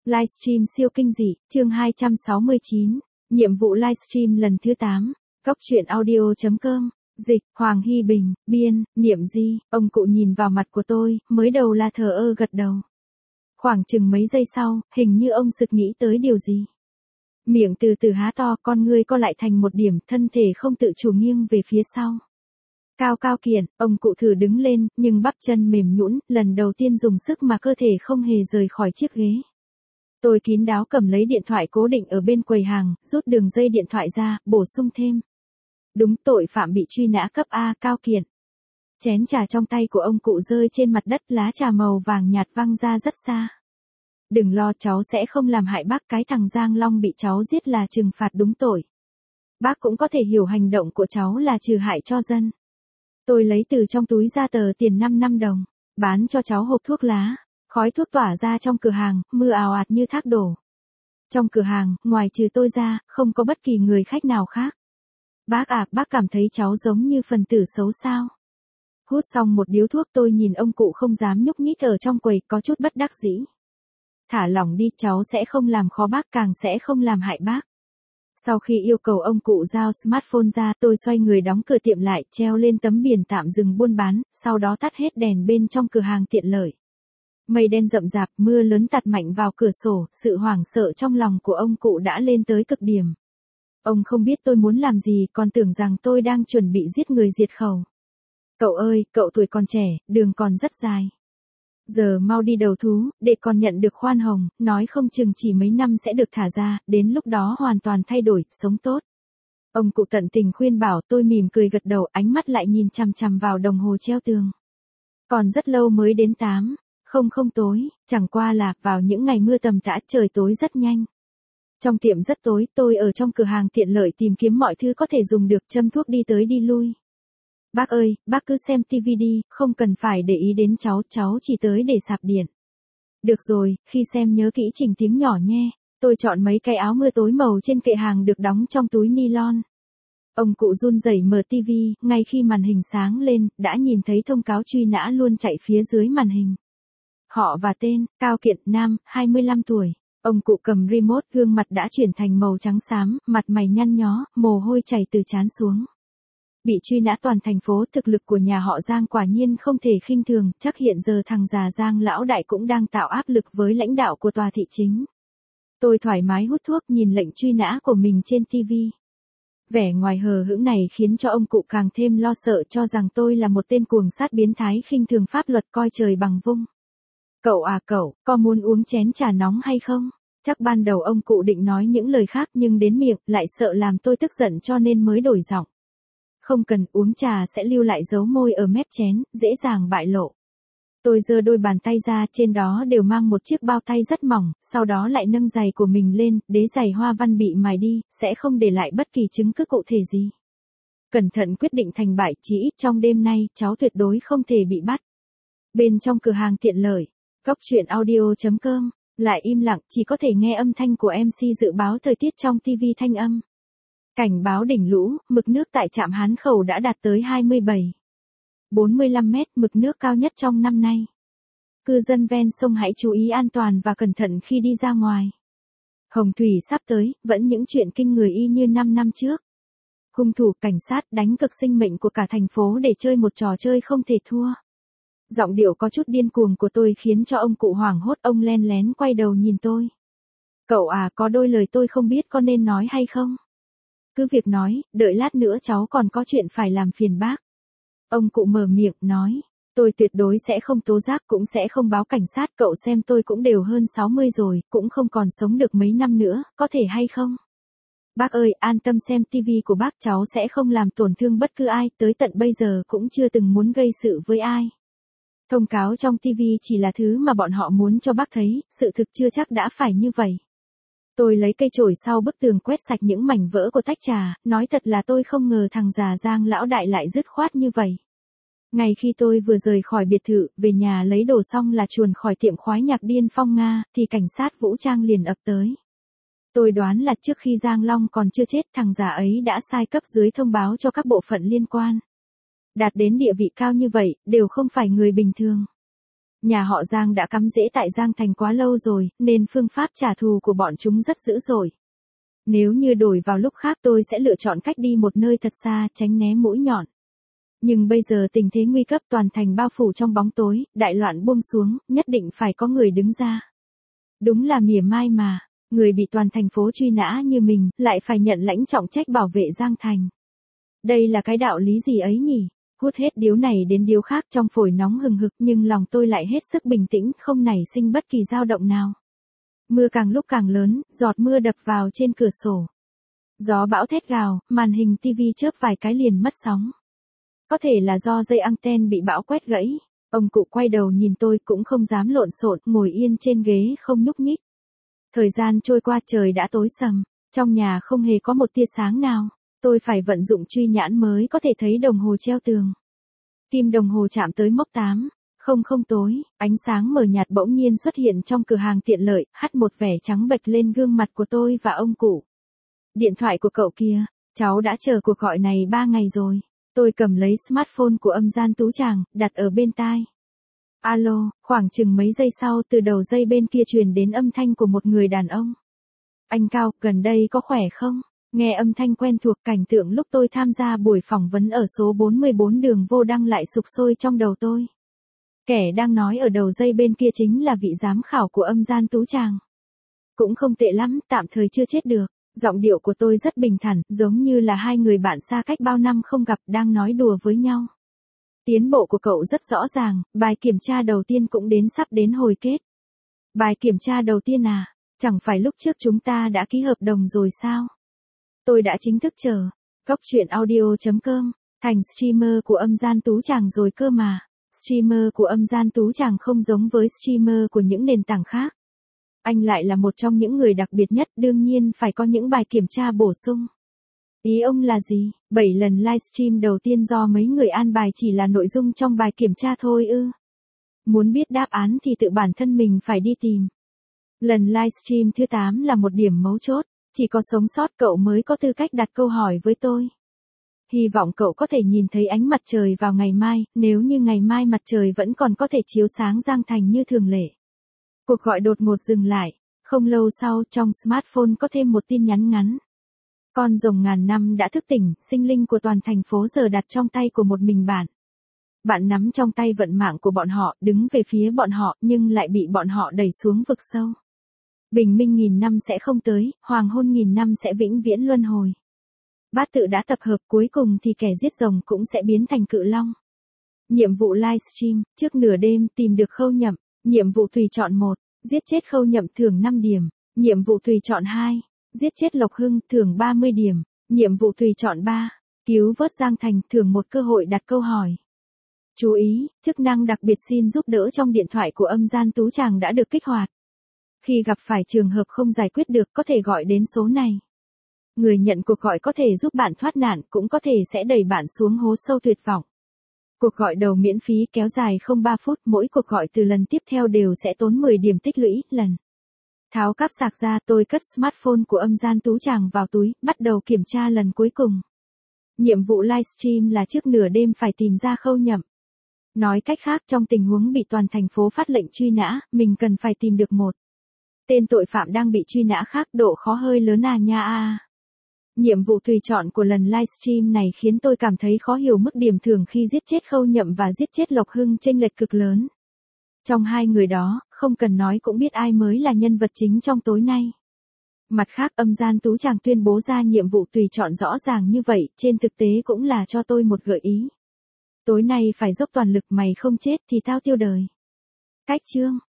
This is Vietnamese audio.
Livestream siêu kinh dị, chương 269, nhiệm vụ livestream lần thứ 8, Cóc truyện audio.com, dịch, Hoàng Hy Bình, biên, Niệm Di, ông cụ nhìn vào mặt của tôi, mới đầu là thờ ơ gật đầu. Khoảng chừng mấy giây sau, hình như ông sực nghĩ tới điều gì. Miệng từ từ há to, con ngươi co lại thành một điểm, thân thể không tự chủ nghiêng về phía sau. Cao cao kiện, ông cụ thử đứng lên, nhưng bắp chân mềm nhũn, lần đầu tiên dùng sức mà cơ thể không hề rời khỏi chiếc ghế. Tôi kín đáo cầm lấy điện thoại cố định ở bên quầy hàng, rút đường dây điện thoại ra, bổ sung thêm. Đúng, tội phạm bị truy nã cấp A, Cao Kiện. Chén trà trong tay của ông cụ rơi trên mặt đất, lá trà màu vàng nhạt văng ra rất xa. Đừng lo, cháu sẽ không làm hại bác, cái thằng Giang Long bị cháu giết là trừng phạt đúng tội. Bác cũng có thể hiểu hành động của cháu là trừ hại cho dân. Tôi lấy từ trong túi ra tờ tiền 5 đồng, bán cho cháu hộp thuốc lá. Khói thuốc tỏa ra trong cửa hàng, mưa ào ạt như thác đổ. Trong cửa hàng, ngoài trừ tôi ra, không có bất kỳ người khách nào khác. Bác à, bác cảm thấy cháu giống như phần tử xấu sao? Hút xong một điếu thuốc, tôi nhìn ông cụ không dám nhúc nhích ở trong quầy, có chút bất đắc dĩ. Thả lỏng đi, cháu sẽ không làm khó bác, càng sẽ không làm hại bác. Sau khi yêu cầu ông cụ giao smartphone ra, tôi xoay người đóng cửa tiệm lại, treo lên tấm biển tạm dừng buôn bán, sau đó tắt hết đèn bên trong cửa hàng tiện lợi. Mây đen rậm rạp, mưa lớn tạt mạnh vào cửa sổ, sự hoảng sợ trong lòng của ông cụ đã lên tới cực điểm. Ông không biết tôi muốn làm gì, còn tưởng rằng tôi đang chuẩn bị giết người diệt khẩu. Cậu ơi, cậu tuổi còn trẻ, đường còn rất dài. Giờ mau đi đầu thú, để còn nhận được khoan hồng, nói không chừng chỉ mấy năm sẽ được thả ra, đến lúc đó hoàn toàn thay đổi, sống tốt. Ông cụ tận tình khuyên bảo, tôi mỉm cười gật đầu, ánh mắt lại nhìn chằm chằm vào đồng hồ treo tường. Còn rất lâu mới đến 8. Không tối, chẳng qua là vào những ngày mưa tầm tã, trời tối rất nhanh. Trong tiệm rất tối, tôi ở trong cửa hàng tiện lợi tìm kiếm mọi thứ có thể dùng được, châm thuốc đi tới đi lui. Bác ơi, bác cứ xem tivi đi, không cần phải để ý đến cháu chỉ tới để sạc điện. Được rồi, khi xem nhớ kỹ chỉnh tiếng nhỏ nhé. Tôi chọn mấy cái áo mưa tối màu trên kệ hàng được đóng trong túi nylon. Ông cụ run rẩy mở tivi, ngay khi màn hình sáng lên, đã nhìn thấy thông cáo truy nã luôn chạy phía dưới màn hình. Họ và tên, Cao Kiện, nam, 25 tuổi. Ông cụ cầm remote, gương mặt đã chuyển thành màu trắng xám, mặt mày nhăn nhó, mồ hôi chảy từ trán xuống. Bị truy nã toàn thành phố, thực lực của nhà họ Giang quả nhiên không thể khinh thường, chắc hiện giờ thằng già Giang lão đại cũng đang tạo áp lực với lãnh đạo của tòa thị chính. Tôi thoải mái hút thuốc, nhìn lệnh truy nã của mình trên TV. Vẻ ngoài hờ hững này khiến cho ông cụ càng thêm lo sợ, cho rằng tôi là một tên cuồng sát biến thái khinh thường pháp luật, coi trời bằng vung. Cậu à cậu, có muốn uống chén trà nóng hay không? Chắc ban đầu ông cụ định nói những lời khác nhưng đến miệng lại sợ làm tôi tức giận cho nên mới đổi giọng. Không cần, uống trà sẽ lưu lại dấu môi ở mép chén, dễ dàng bại lộ. Tôi giơ đôi bàn tay ra, trên đó đều mang một chiếc bao tay rất mỏng, sau đó lại nâng giày của mình lên, đế giày hoa văn bị mài đi, sẽ không để lại bất kỳ chứng cứ cụ thể gì. Cẩn thận quyết định thành bại, chỉ ít trong đêm nay, cháu tuyệt đối không thể bị bắt. Bên trong cửa hàng tiện lợi, Cóc truyện audio.com, lại im lặng, chỉ có thể nghe âm thanh của MC dự báo thời tiết trong TV thanh âm. Cảnh báo đỉnh lũ, mực nước tại trạm Hán Khẩu đã đạt tới 27,45 mét, mực nước cao nhất trong năm nay. Cư dân ven sông hãy chú ý an toàn và cẩn thận khi đi ra ngoài. Hồng thủy sắp tới, vẫn những chuyện kinh người y như 5 năm trước. Hung thủ, cảnh sát đánh cược sinh mệnh của cả thành phố để chơi một trò chơi không thể thua. Giọng điệu có chút điên cuồng của tôi khiến cho ông cụ hoảng hốt, ông len lén quay đầu nhìn tôi. Cậu à, có đôi lời tôi không biết có nên nói hay không? Cứ việc nói, đợi lát nữa cháu còn có chuyện phải làm phiền bác. Ông cụ mở miệng, nói. Tôi tuyệt đối sẽ không tố giác, cũng sẽ không báo cảnh sát, cậu xem tôi cũng đều hơn 60 rồi, cũng không còn sống được mấy năm nữa, có thể hay không? Bác ơi, an tâm xem tivi của bác, cháu sẽ không làm tổn thương bất cứ ai, tới tận bây giờ cũng chưa từng muốn gây sự với ai. Thông cáo trong TV chỉ là thứ mà bọn họ muốn cho bác thấy, sự thực chưa chắc đã phải như vậy. Tôi lấy cây chổi sau bức tường quét sạch những mảnh vỡ của tách trà, nói thật là tôi không ngờ thằng già Giang lão đại lại dứt khoát như vậy. Ngay khi tôi vừa rời khỏi biệt thự, về nhà lấy đồ xong là chuồn khỏi tiệm khoái nhạc Điên Phong Nga, thì cảnh sát vũ trang liền ập tới. Tôi đoán là trước khi Giang Long còn chưa chết, thằng già ấy đã sai cấp dưới thông báo cho các bộ phận liên quan. Đạt đến địa vị cao như vậy, đều không phải người bình thường. Nhà họ Giang đã cắm rễ tại Giang Thành quá lâu rồi, nên phương pháp trả thù của bọn chúng rất dữ dội. Nếu như đổi vào lúc khác tôi sẽ lựa chọn cách đi một nơi thật xa, tránh né mũi nhọn. Nhưng bây giờ tình thế nguy cấp, toàn thành bao phủ trong bóng tối, đại loạn buông xuống, nhất định phải có người đứng ra. Đúng là mỉa mai mà, người bị toàn thành phố truy nã như mình, lại phải nhận lãnh trọng trách bảo vệ Giang Thành. Đây là cái đạo lý gì ấy nhỉ? Hút hết điếu này đến điếu khác, trong phổi nóng hừng hực, nhưng lòng tôi lại hết sức bình tĩnh, không nảy sinh bất kỳ dao động nào. Mưa càng lúc càng lớn, giọt mưa đập vào trên cửa sổ. Gió bão thét gào, màn hình tivi chớp vài cái liền mất sóng. Có thể là do dây anten bị bão quét gãy. Ông cụ quay đầu nhìn tôi, cũng không dám lộn xộn, ngồi yên trên ghế không nhúc nhích. Thời gian trôi qua, trời đã tối sầm, trong nhà không hề có một tia sáng nào. Tôi phải vận dụng truy nhãn mới có thể thấy đồng hồ treo tường. Kim đồng hồ chạm tới mốc 8:00 tối, ánh sáng mờ nhạt bỗng nhiên xuất hiện trong cửa hàng tiện lợi, hắt một vẻ trắng bệch lên gương mặt của tôi và ông cụ. Điện thoại của cậu kia, cháu đã chờ cuộc gọi này 3 ngày rồi. Tôi cầm lấy smartphone của Âm Gian Tú Tràng, đặt ở bên tai. Alo, khoảng chừng mấy giây sau, từ đầu dây bên kia truyền đến âm thanh của một người đàn ông. Anh Cao, gần đây có khỏe không? Nghe âm thanh quen thuộc, cảnh tượng lúc tôi tham gia buổi phỏng vấn ở số 44 đường Vô Đăng lại sục sôi trong đầu tôi. Kẻ đang nói ở đầu dây bên kia chính là vị giám khảo của Âm Gian Tú Tràng. Cũng không tệ lắm, tạm thời chưa chết được. Giọng điệu của tôi rất bình thản, giống như là hai người bạn xa cách bao năm không gặp đang nói đùa với nhau. Tiến bộ của cậu rất rõ ràng, bài kiểm tra đầu tiên cũng sắp đến hồi kết. Bài kiểm tra đầu tiên à? Chẳng phải lúc trước chúng ta đã ký hợp đồng rồi sao? Tôi đã chính thức chờ. Cóc truyện audio.com, thành streamer của Âm Gian Tú Tràng rồi cơ mà. Streamer của Âm Gian Tú Tràng không giống với streamer của những nền tảng khác. Anh lại là một trong những người đặc biệt nhất, đương nhiên phải có những bài kiểm tra bổ sung. Ý ông là gì? 7 lần livestream đầu tiên do mấy người an bài chỉ là nội dung trong bài kiểm tra thôi ư? Muốn biết đáp án thì tự bản thân mình phải đi tìm. Lần livestream thứ 8 là một điểm mấu chốt, chỉ có sống sót cậu mới có tư cách đặt câu hỏi với tôi. Hy vọng cậu có thể nhìn thấy ánh mặt trời vào ngày mai, nếu như ngày mai mặt trời vẫn còn có thể chiếu sáng Giang Thành như thường lệ. Cuộc gọi đột ngột dừng lại, không lâu sau trong smartphone có thêm một tin nhắn ngắn. Con rồng ngàn năm đã thức tỉnh, sinh linh của toàn thành phố giờ đặt trong tay của một mình bạn. Bạn nắm trong tay vận mạng của bọn họ, đứng về phía bọn họ, nhưng lại bị bọn họ đẩy xuống vực sâu. Bình minh 1000 năm sẽ không tới, hoàng hôn 1000 năm sẽ vĩnh viễn luân hồi. Bát tự đã tập hợp, cuối cùng thì kẻ giết rồng cũng sẽ biến thành cự long. Nhiệm vụ livestream, trước nửa đêm tìm được Khâu Nhậm. Nhiệm vụ tùy chọn 1, giết chết Khâu Nhậm thưởng 5 điểm. Nhiệm vụ tùy chọn 2, giết chết Lộc Hưng thưởng 30 điểm. Nhiệm vụ tùy chọn 3, cứu vớt Giang Thành thưởng một cơ hội đặt câu hỏi. Chú ý, chức năng đặc biệt xin giúp đỡ trong điện thoại của Âm Gian Tú Tràng đã được kích hoạt. Khi gặp phải trường hợp không giải quyết được có thể gọi đến số này. Người nhận cuộc gọi có thể giúp bạn thoát nạn, cũng có thể sẽ đẩy bạn xuống hố sâu tuyệt vọng. Cuộc gọi đầu miễn phí kéo dài không 3 phút, mỗi cuộc gọi từ lần tiếp theo đều sẽ tốn 10 điểm tích lũy lần. Tháo cáp sạc ra, tôi cất smartphone của Âm Gian Tú Tràng vào túi, bắt đầu kiểm tra lần cuối cùng. Nhiệm vụ livestream là trước nửa đêm phải tìm ra Khâu Nhậm. Nói cách khác, trong tình huống bị toàn thành phố phát lệnh truy nã, mình cần phải tìm được một tên tội phạm đang bị truy nã khác, độ khó hơi lớn à nha a. Nhiệm vụ tùy chọn của lần livestream này khiến tôi cảm thấy khó hiểu, mức điểm thưởng khi giết chết Khâu Nhậm và giết chết Lộc Hưng chênh lệch cực lớn. Trong hai người đó, không cần nói cũng biết ai mới là nhân vật chính trong tối nay. Mặt khác, Âm Gian Tú Tràng tuyên bố ra nhiệm vụ tùy chọn rõ ràng như vậy, trên thực tế cũng là cho tôi một gợi ý. Tối nay phải dốc toàn lực, mày không chết thì tao tiêu đời. Cách chương